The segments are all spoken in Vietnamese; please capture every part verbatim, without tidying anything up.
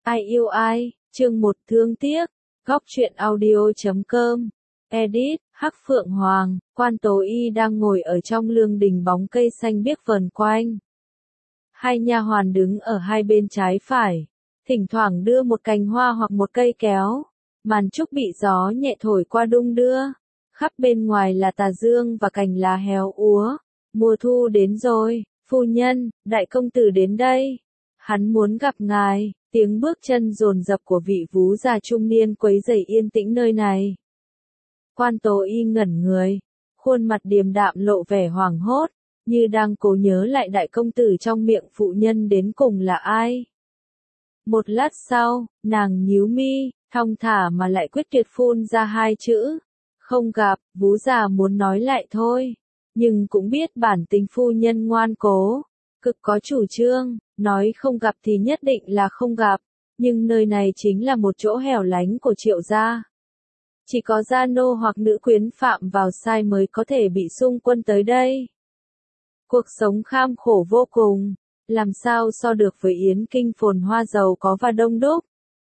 Ai yêu ai, chương một thương tiếc, góc truyện audio chấm com, edit, Hắc Phượng Hoàng, Quan Tố Y đang ngồi ở trong lương đình bóng cây xanh biếc vờn quanh. Hai nha hoàn đứng ở hai bên trái phải, thỉnh thoảng đưa một cành hoa hoặc một cây kéo, màn trúc bị gió nhẹ thổi qua đung đưa, khắp bên ngoài là tà dương và cành lá héo úa, mùa thu đến rồi, phu nhân, đại công tử đến đây, hắn muốn gặp ngài. Tiếng bước chân dồn dập của vị vú già trung niên quấy rầy yên tĩnh nơi này. Quan Tố Y ngẩn người, khuôn mặt điềm đạm lộ vẻ hoảng hốt, như đang cố nhớ lại đại công tử trong miệng phụ nhân đến cùng là ai. Một lát sau, nàng nhíu mi, thong thả mà lại quyết tuyệt phun ra hai chữ. Không gặp, vú già muốn nói lại thôi, nhưng cũng biết bản tính phu nhân ngoan cố, cực có chủ trương. Nói không gặp thì nhất định là không gặp, nhưng nơi này chính là một chỗ hẻo lánh của Triệu gia. Chỉ có gia nô hoặc nữ quyến phạm vào sai mới có thể bị xung quân tới đây. Cuộc sống kham khổ vô cùng, làm sao so được với Yến Kinh phồn hoa giàu có và đông đúc.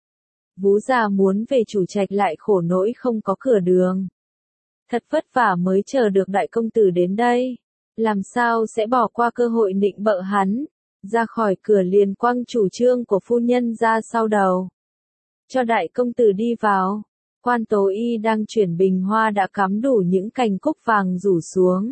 Vú già muốn về chủ trạch lại khổ nỗi không có cửa đường. Thật vất vả mới chờ được đại công tử đến đây, làm sao sẽ bỏ qua cơ hội nịnh bợ hắn. Ra khỏi cửa liền quăng chủ trương của phu nhân ra sau đầu. Cho đại công tử đi vào. Quan Tố Y đang chuyển bình hoa đã cắm đủ những cành cúc vàng rủ xuống.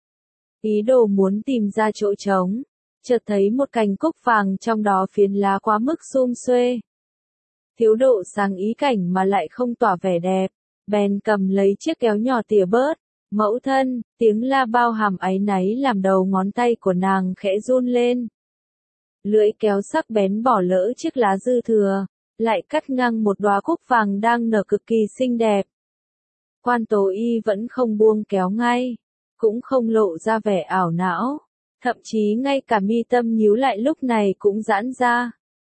Ý đồ muốn tìm ra chỗ trống. Chợt thấy một cành cúc vàng trong đó phiến lá quá mức sum xuê. Thiếu độ sáng ý cảnh mà lại không tỏa vẻ đẹp. Bèn cầm lấy chiếc kéo nhỏ tỉa bớt. Mẫu thân, tiếng la bao hàm áy náy làm đầu ngón tay của nàng khẽ run lên. Lưỡi kéo sắc bén bỏ lỡ chiếc lá dư thừa, lại cắt ngang một đóa cúc vàng đang nở cực kỳ xinh đẹp. Quan Tố Y vẫn không buông kéo ngay, cũng không lộ ra vẻ ảo não, thậm chí ngay cả mi tâm nhíu lại lúc này cũng giãn ra.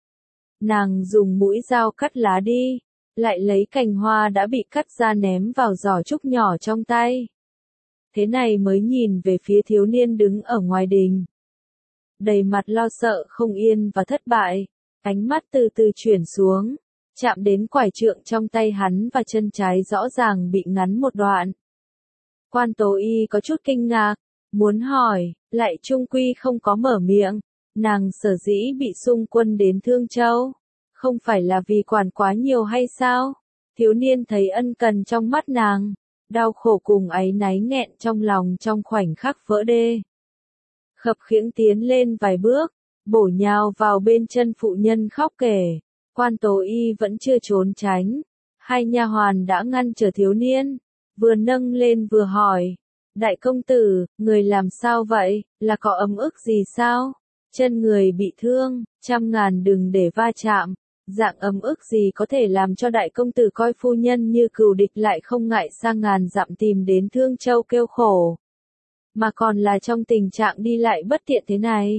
Nàng dùng mũi dao cắt lá đi, lại lấy cành hoa đã bị cắt ra ném vào giỏ trúc nhỏ trong tay. Thế này mới nhìn về phía thiếu niên đứng ở ngoài đình. Đầy mặt lo sợ không yên và thất bại, ánh mắt từ từ chuyển xuống, chạm đến quải trượng trong tay hắn và chân trái rõ ràng bị ngắn một đoạn. Quan Tố Y có chút kinh ngạc, muốn hỏi, lại trung quy không có mở miệng, nàng sở dĩ bị xung quân đến Thương Châu, không phải là vì quản quá nhiều hay sao? Thiếu niên thấy ân cần trong mắt nàng, đau khổ cùng áy náy nghẹn trong lòng trong khoảnh khắc vỡ đê. Khập khiễng tiến lên vài bước, bổ nhào vào bên chân phụ nhân khóc kể. Quan Tố Y vẫn chưa trốn tránh, hai nha hoàn đã ngăn trở thiếu niên, vừa nâng lên vừa hỏi, đại công tử, người làm sao vậy, là có ấm ức gì sao? Chân người bị thương, trăm ngàn đừng để va chạm, dạng ấm ức gì có thể làm cho đại công tử coi phu nhân như cừu địch lại không ngại sang ngàn dặm tìm đến Thương Châu kêu khổ. Mà còn là trong tình trạng đi lại bất tiện thế này.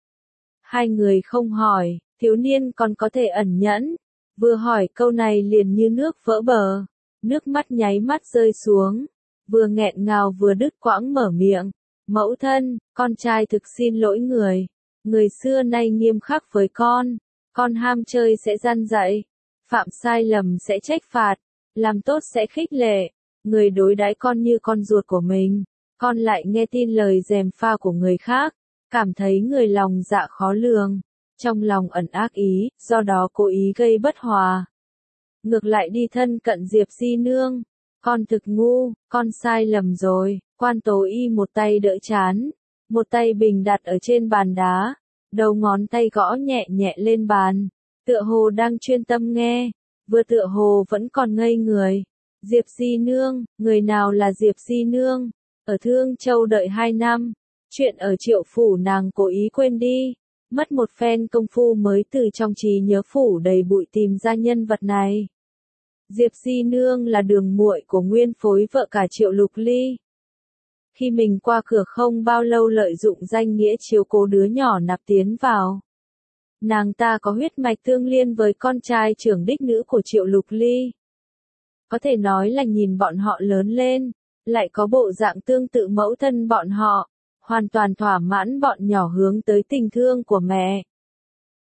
Hai người không hỏi, thiếu niên còn có thể ẩn nhẫn, vừa hỏi câu này liền như nước vỡ bờ, nước mắt nháy mắt rơi xuống, vừa nghẹn ngào vừa đứt quãng mở miệng, mẫu thân, con trai thực xin lỗi người, người xưa nay nghiêm khắc với con, con ham chơi sẽ gian dạy, phạm sai lầm sẽ trách phạt, làm tốt sẽ khích lệ, người đối đãi con như con ruột của mình. Con lại nghe tin lời gièm pha của người khác, cảm thấy người lòng dạ khó lường, trong lòng ẩn ác ý, do đó cố ý gây bất hòa. Ngược lại đi thân cận Diệp Di Nương, con thực ngu, con sai lầm rồi. Quan Tố Y một tay đỡ chán, một tay bình đặt ở trên bàn đá, đầu ngón tay gõ nhẹ nhẹ lên bàn, tựa hồ đang chuyên tâm nghe, vừa tựa hồ vẫn còn ngây người. Diệp Di Nương, người nào là Diệp Di Nương? Ở Thương Châu đợi hai năm, chuyện ở Triệu phủ nàng cố ý quên đi, mất một phen công phu mới từ trong trí nhớ phủ đầy bụi tìm ra nhân vật này. Diệp Di Nương là đường muội của nguyên phối vợ cả Triệu Lục Ly. Khi mình qua cửa không bao lâu lợi dụng danh nghĩa chiếu cố đứa nhỏ nạp tiến vào. Nàng ta có huyết mạch tương liên với con trai trưởng đích nữ của Triệu Lục Ly. Có thể nói là nhìn bọn họ lớn lên, lại có bộ dạng tương tự mẫu thân bọn họ, hoàn toàn thỏa mãn bọn nhỏ hướng tới tình thương của mẹ.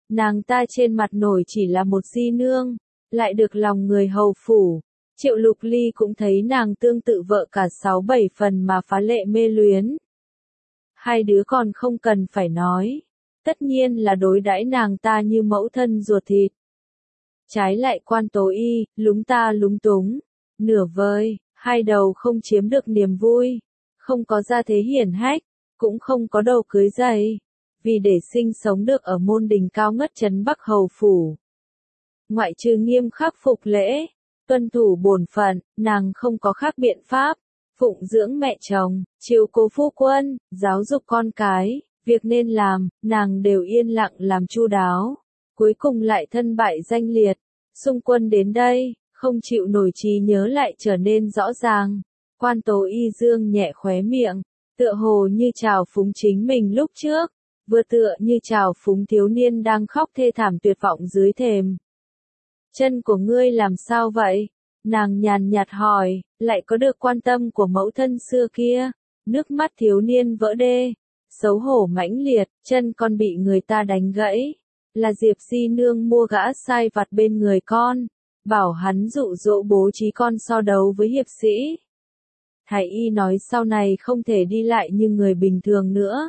Nàng ta trên mặt nổi chỉ là một di nương, lại được lòng người hầu phủ. Triệu Lục Ly cũng thấy nàng tương tự vợ cả sáu bảy phần mà phá lệ mê luyến. Hai đứa còn không cần phải nói, tất nhiên là đối đãi nàng ta như mẫu thân ruột thịt. Trái lại Quan Tố Y, lúng ta lúng túng, nửa vời, hai đầu không chiếm được niềm vui, không có gia thế hiển hách, cũng không có đầu cưới dày, vì để sinh sống được ở môn đình cao ngất trấn Bắc hầu phủ. Ngoại trừ nghiêm khắc phục lễ, tuân thủ bổn phận, nàng không có khác biện pháp, phụng dưỡng mẹ chồng, chiếu cố phu quân, giáo dục con cái, việc nên làm, nàng đều yên lặng làm chu đáo. Cuối cùng lại thân bại danh liệt, xung quân đến đây, không chịu nổi trí nhớ lại trở nên rõ ràng. Quan Tố Y dương nhẹ khóe miệng, tựa hồ như trào phúng chính mình lúc trước, vừa tựa như trào phúng thiếu niên đang khóc thê thảm tuyệt vọng dưới thềm. Chân của ngươi làm sao vậy? Nàng nhàn nhạt hỏi, lại có được quan tâm của mẫu thân xưa kia. Nước mắt thiếu niên vỡ đê, xấu hổ mãnh liệt, chân con bị người ta đánh gãy. Là Diệp Di Nương mua gã sai vặt bên người con, bảo hắn dụ dỗ bố trí con so đấu với hiệp sĩ. Thái y nói sau này không thể đi lại như người bình thường nữa.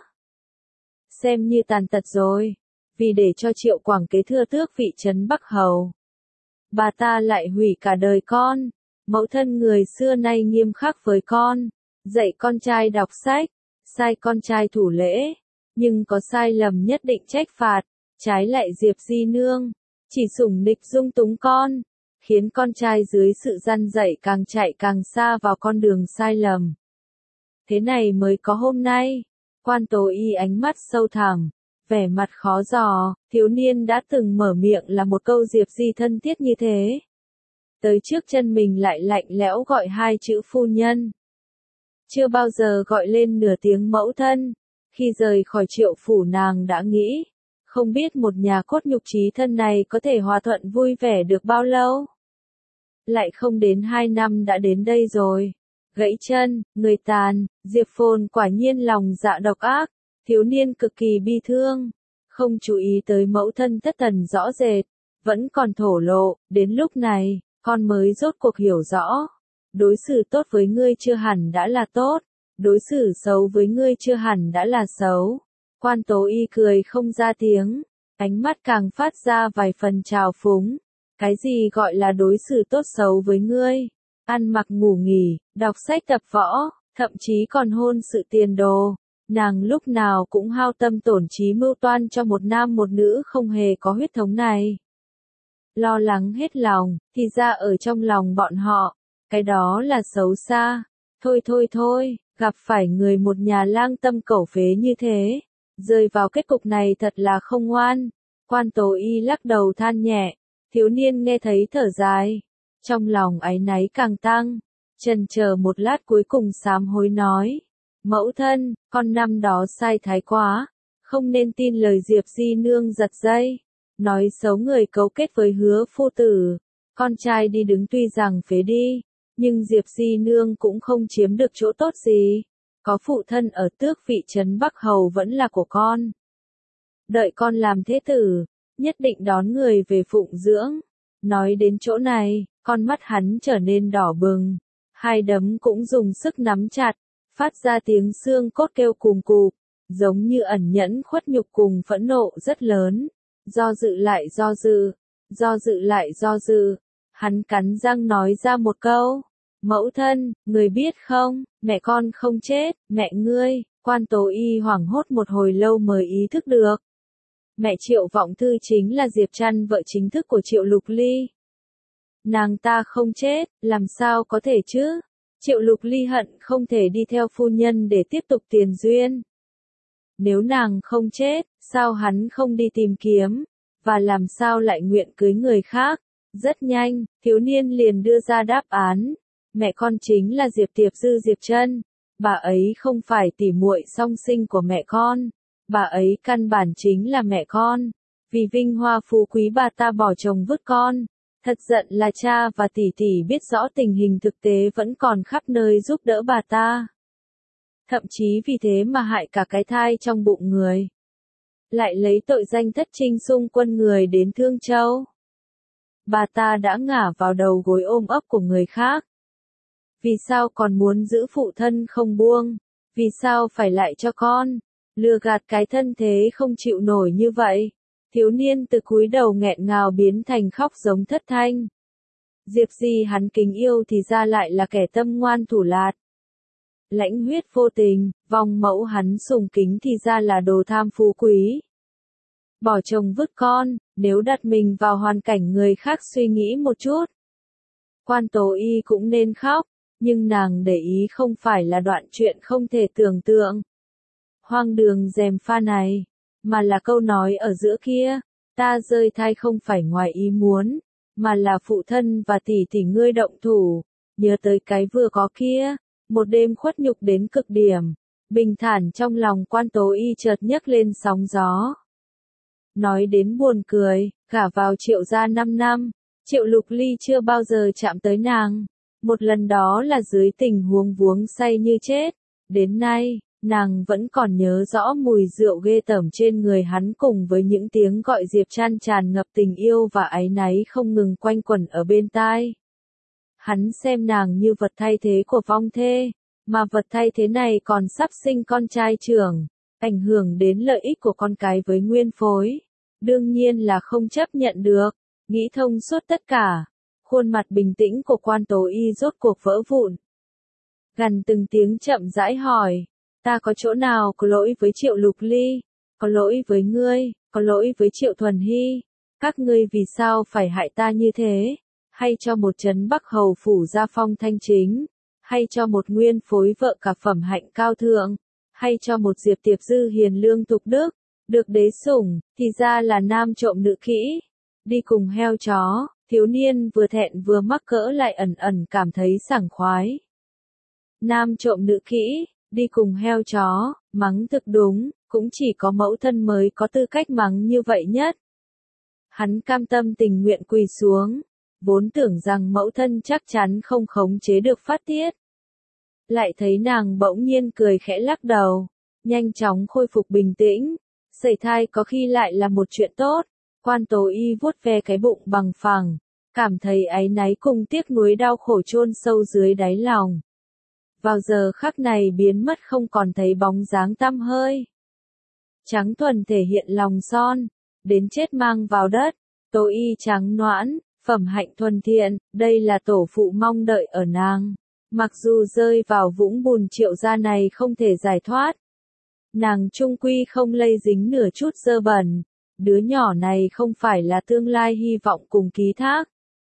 Xem như tàn tật rồi, vì để cho Triệu Quảng kế thừa tước vị trấn Bắc hầu. Bà ta lại hủy cả đời con, mẫu thân người xưa nay nghiêm khắc với con, dạy con trai đọc sách, sai con trai thủ lễ, nhưng có sai lầm nhất định trách phạt. Trái lại Diệp Di Nương, chỉ sủng nịch dung túng con, khiến con trai dưới sự răn dạy càng chạy càng xa vào con đường sai lầm. Thế này mới có hôm nay. Quan Tố Y ánh mắt sâu thẳm, vẻ mặt khó dò, thiếu niên đã từng mở miệng là một câu Diệp Di thân thiết như thế. Tới trước chân mình lại lạnh lẽo gọi hai chữ phu nhân. Chưa bao giờ gọi lên nửa tiếng mẫu thân, khi rời khỏi Triệu phủ nàng đã nghĩ, không biết một nhà cốt nhục chí thân này có thể hòa thuận vui vẻ được bao lâu. Lại không đến hai năm đã đến đây rồi. Gãy chân, người tàn, Diệp Phồn quả nhiên lòng dạ độc ác, thiếu niên cực kỳ bi thương, không chú ý tới mẫu thân thất thần rõ rệt, vẫn còn thổ lộ, đến lúc này, con mới rốt cuộc hiểu rõ. Đối xử tốt với ngươi chưa hẳn đã là tốt, đối xử xấu với ngươi chưa hẳn đã là xấu. Quan Tố Y cười không ra tiếng, ánh mắt càng phát ra vài phần trào phúng. Cái gì gọi là đối xử tốt xấu với ngươi? Ăn mặc ngủ nghỉ, đọc sách tập võ, thậm chí còn hôn sự tiền đồ. Nàng lúc nào cũng hao tâm tổn trí mưu toan cho một nam một nữ không hề có huyết thống này. Lo lắng hết lòng, thì ra ở trong lòng bọn họ, cái đó là xấu xa. Thôi thôi thôi, gặp phải người một nhà lang tâm cẩu phế như thế, rơi vào kết cục này thật là không ngoan. Quan Tố Y lắc đầu than nhẹ, thiếu niên nghe thấy thở dài, trong lòng áy náy càng tăng, chần chờ một lát cuối cùng sám hối nói, mẫu thân, con năm đó sai thái quá, không nên tin lời Diệp Di Nương giật dây, nói xấu người cấu kết với Hứa phu tử, con trai đi đứng tuy rằng phế đi, nhưng Diệp Di Nương cũng không chiếm được chỗ tốt gì, có phụ thân ở tước vị trấn Bắc hầu vẫn là của con. Đợi con làm thế tử, nhất định đón người về phụng dưỡng. Nói đến chỗ này, con mắt hắn trở nên đỏ bừng, hai đấm cũng dùng sức nắm chặt, phát ra tiếng xương cốt kêu cùm cụp, giống như ẩn nhẫn khuất nhục cùng phẫn nộ rất lớn. Do dự lại do dự, do dự lại do dự, hắn cắn răng nói ra một câu, mẫu thân, người biết không, mẹ con không chết, mẹ ngươi. Quan Tố Y hoảng hốt một hồi lâu mới ý thức được. Mẹ Triệu Vọng Thư chính là Diệp Trăn, vợ chính thức của Triệu Lục Ly. Nàng ta không chết, làm sao có thể chứ? Triệu Lục Ly hận không thể đi theo phu nhân để tiếp tục tiền duyên. Nếu nàng không chết, sao hắn không đi tìm kiếm, và làm sao lại nguyện cưới người khác? Rất nhanh, thiếu niên liền đưa ra đáp án. Mẹ con chính là Diệp Tiệp Dư Diệp Trân. Bà ấy không phải tỉ muội song sinh của mẹ con. Bà ấy căn bản chính là mẹ con. Vì vinh hoa phú quý bà ta bỏ chồng vứt con. Thật giận là cha và tỷ tỷ biết rõ tình hình thực tế vẫn còn khắp nơi giúp đỡ bà ta. Thậm chí vì thế mà hại cả cái thai trong bụng người. lại lấy tội danh thất trinh xung quân người đến Thương Châu. Bà ta đã ngả vào đầu gối ôm ấp của người khác. Vì sao còn muốn giữ phụ thân không buông? Vì sao phải lại cho con? Lừa gạt cái thân thế không chịu nổi như vậy. Thiếu niên từ cúi đầu nghẹn ngào biến thành khóc giống thất thanh. Diệp Di hắn kính yêu thì ra lại là kẻ tâm ngoan thủ lạt. Lãnh huyết vô tình, vong mẫu hắn sùng kính thì ra là đồ tham phú quý. Bỏ chồng vứt con, nếu đặt mình vào hoàn cảnh người khác suy nghĩ một chút. Quan Tố Y cũng nên khóc, nhưng nàng để ý không phải là đoạn chuyện không thể tưởng tượng. Hoang đường gièm pha này, mà là câu nói ở giữa kia, ta rơi thai không phải ngoài ý muốn, mà là phụ thân và tỷ tỷ ngươi động thủ, nhớ tới cái vừa có kia, một đêm khuất nhục đến cực điểm, bình thản trong lòng Quan Tố Y chợt nhấc lên sóng gió. Nói đến buồn cười, gả vào Triệu gia năm năm, Triệu Lục Ly chưa bao giờ chạm tới nàng, một lần đó là dưới tình huống vuông say như chết, đến nay, nàng vẫn còn nhớ rõ mùi rượu ghê tởm trên người hắn cùng với những tiếng gọi Diệp Trăn tràn ngập tình yêu và áy náy không ngừng quanh quẩn ở bên tai. Hắn xem nàng như vật thay thế của vong thê, mà vật thay thế này còn sắp sinh con trai trưởng, ảnh hưởng đến lợi ích của con cái với nguyên phối. Đương nhiên là không chấp nhận được, nghĩ thông suốt tất cả, khuôn mặt bình tĩnh của Quan Tố Y rốt cuộc vỡ vụn. Gằn từng tiếng chậm rãi hỏi, ta có chỗ nào có lỗi với Triệu Lục Ly, có lỗi với ngươi, có lỗi với Triệu Thuần Hy, các ngươi vì sao phải hại ta như thế, hay cho một trấn Bắc Hầu phủ gia phong thanh chính, hay cho một nguyên phối vợ cả phẩm hạnh cao thượng, hay cho một Diệp Tiệp Dư hiền lương tục đức, được đế sủng, thì ra là nam trộm nữ kỹ, đi cùng heo chó. Thiếu niên vừa thẹn vừa mắc cỡ lại ẩn ẩn cảm thấy sảng khoái. Nam trộm nữ kỹ, đi cùng heo chó, mắng thực đúng, cũng chỉ có mẫu thân mới có tư cách mắng như vậy nhất. Hắn cam tâm tình nguyện quỳ xuống, vốn tưởng rằng mẫu thân chắc chắn không khống chế được phát tiết. Lại thấy nàng bỗng nhiên cười khẽ lắc đầu, nhanh chóng khôi phục bình tĩnh, sẩy thai có khi lại là một chuyện tốt. Quan Tố Y vuốt ve cái bụng bằng phẳng, cảm thấy áy náy cùng tiếc nuối đau khổ chôn sâu dưới đáy lòng. Vào giờ khắc này biến mất không còn thấy bóng dáng tăm hơi. Trắng thuần thể hiện lòng son, đến chết mang vào đất, Tố Y trắng noãn, phẩm hạnh thuần thiện, đây là tổ phụ mong đợi ở nàng. Mặc dù rơi vào vũng bùn Triệu gia này không thể giải thoát, nàng chung quy không lây dính nửa chút dơ bẩn. Đứa nhỏ này không phải là tương lai hy vọng cùng ký thác,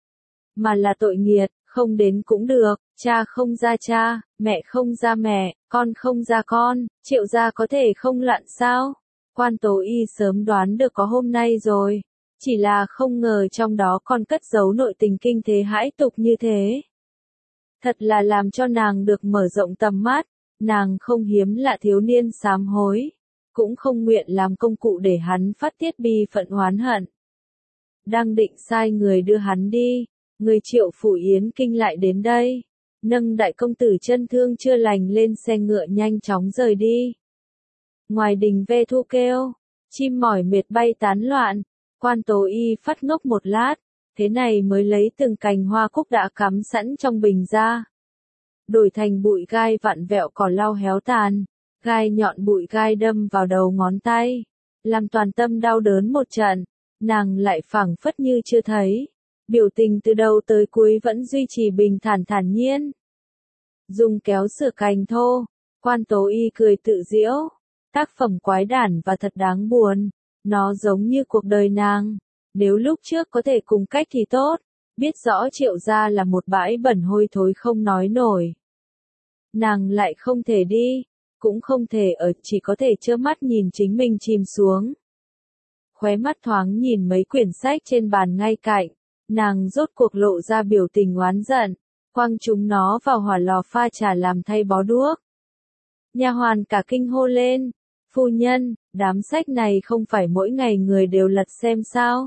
mà là tội nghiệt, không đến cũng được, cha không ra cha, mẹ không ra mẹ, con không ra con, Triệu gia có thể không loạn sao? Quan Tố Y sớm đoán được có hôm nay rồi, chỉ là không ngờ trong đó còn cất giấu nội tình kinh thế hãi tục như thế. Thật là làm cho nàng được mở rộng tầm mắt, nàng không hiếm lạ thiếu niên sám hối. Cũng không nguyện làm công cụ để hắn phát tiết bi phận oán hận. Đang định sai người đưa hắn đi, người Triệu Phủ Yến Kinh lại đến đây, nâng đại công tử chân thương chưa lành lên xe ngựa nhanh chóng rời đi. Ngoài đình ve thu kêu, chim mỏi mệt bay tán loạn, Quan Tố Y phát ngốc một lát, thế này mới lấy từng cành hoa cúc đã cắm sẵn trong bình ra. Đổi thành bụi gai vặn vẹo cỏ lau héo tàn. Gai nhọn bụi gai đâm vào đầu ngón tay, làm toàn tâm đau đớn một trận, nàng lại phảng phất như chưa thấy, biểu tình từ đầu tới cuối vẫn duy trì bình thản thản nhiên. Dùng kéo sửa cành thô, Quan Tố Y cười tự giễu, tác phẩm quái đản và thật đáng buồn, nó giống như cuộc đời nàng, nếu lúc trước có thể cùng cách thì tốt, biết rõ Triệu gia là một bãi bẩn hôi thối không nói nổi. Nàng lại không thể đi. Cũng không thể ở, chỉ có thể trơ mắt nhìn chính mình chìm xuống. Khóe mắt thoáng nhìn mấy quyển sách trên bàn ngay cạnh, nàng rốt cuộc lộ ra biểu tình oán giận, quăng chúng nó vào hỏa lò pha trà làm thay bó đuốc. Nha hoàn cả kinh hô lên, phu nhân, đám sách này không phải mỗi ngày người đều lật xem sao?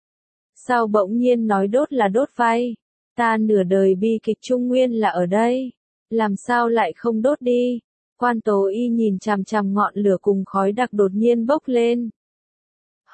Sao bỗng nhiên nói đốt là đốt vay? Ta nửa đời bi kịch trung nguyên là ở đây, làm sao lại không đốt đi? Quan Tố Y nhìn chằm chằm ngọn lửa cùng khói đặc đột nhiên bốc lên,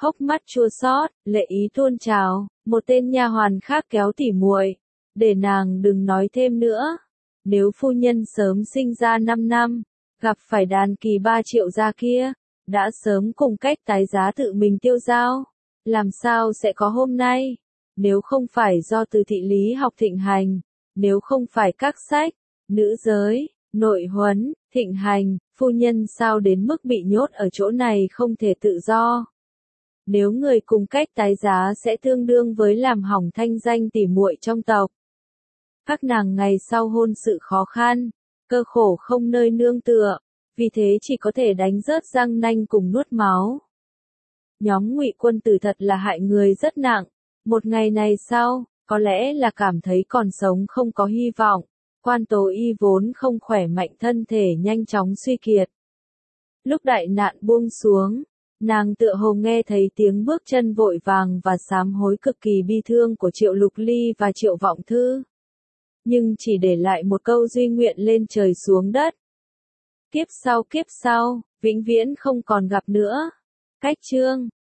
hốc mắt chua xót, lệ ý tuôn trào, một tên nha hoàn khác kéo tỉ muội, để nàng đừng nói thêm nữa. Nếu phu nhân sớm sinh ra năm năm, gặp phải đàn kỳ ba triệu gia kia, đã sớm cùng cách tái giá tự mình tiêu dao, làm sao sẽ có hôm nay? Nếu không phải do từ thị lý học thịnh hành, nếu không phải các sách, nữ giới, nội huấn, thịnh hành, phu nhân sao đến mức bị nhốt ở chỗ này không thể tự do? Nếu người cùng cách tái giá sẽ tương đương với làm hỏng thanh danh tỉ muội trong tộc. Các nàng ngày sau hôn sự khó khăn, cơ khổ không nơi nương tựa, vì thế chỉ có thể đánh rớt răng nanh cùng nuốt máu. Nhóm Ngụy Quân Tử thật là hại người rất nặng. Một ngày này sau, có lẽ là cảm thấy còn sống không có hy vọng, Quan Tố Y vốn không khỏe mạnh thân thể nhanh chóng suy kiệt. Lúc đại nạn buông xuống, nàng tựa hồ nghe thấy tiếng bước chân vội vàng và sám hối cực kỳ bi thương của Triệu Lục Ly và Triệu Vọng Thư. Nhưng chỉ để lại một câu duy nguyện lên trời xuống đất. Kiếp sau kiếp sau, vĩnh viễn không còn gặp nữa. Cách chương